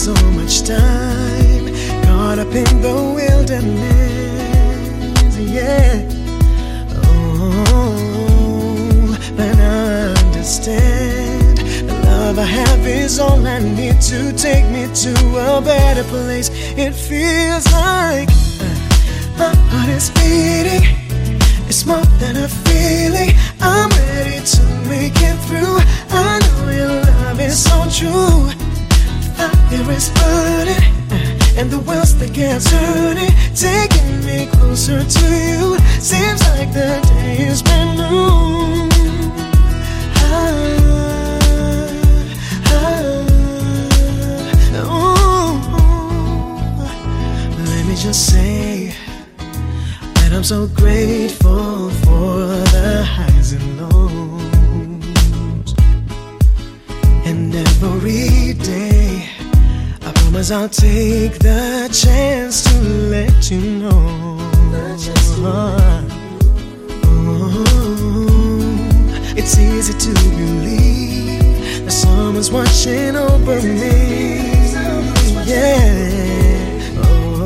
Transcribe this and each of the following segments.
so much time caught up in the wilderness, yeah. Oh, but I understand the love I have is all I need to take me to a better place. It feels like my heart is beating. It's more than a feeling. I'm ready to make it through. I know your love is so true. Fire is burning, and the wheels they get turning, taking me closer to you. Seems like the day has been new. Let me just say that I'm so grateful for the highs and lows. And every day I promise I'll take the chance to let you know. It's easy to believe that someone's watching over me. Yeah.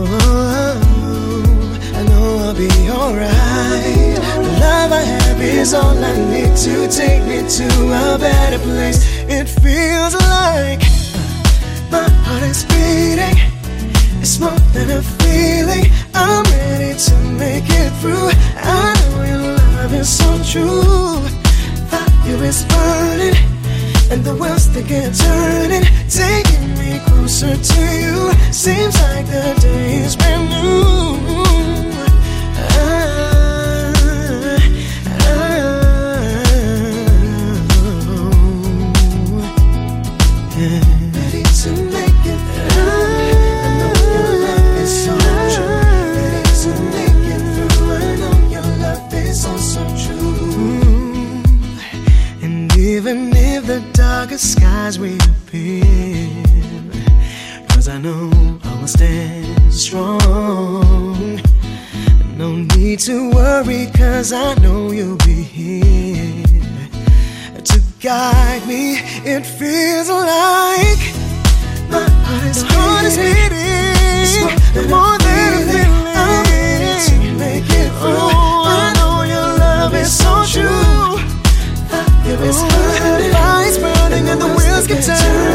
I know I'll be alright. The love I have is all I need to take me to a better place. It feels like my heart is beating. It's more than a feeling. I'm ready to make it through. I know your love is so true. Fire is burning, and the wheels they get turning, taking me closer to you. Seems like the day has been new. Ready to make it through. I know your love is so true. Ready to make it through. I know your love is so true. And even if the darkest skies will appear, 'cause I know I will stand strong. No need to worry, 'cause I know you'll be here to guide me. It feels like my heart is beating. More than a feeling. I'm ready to make it through. I know your love is so true. Fire is burning, and the wheels keep turning.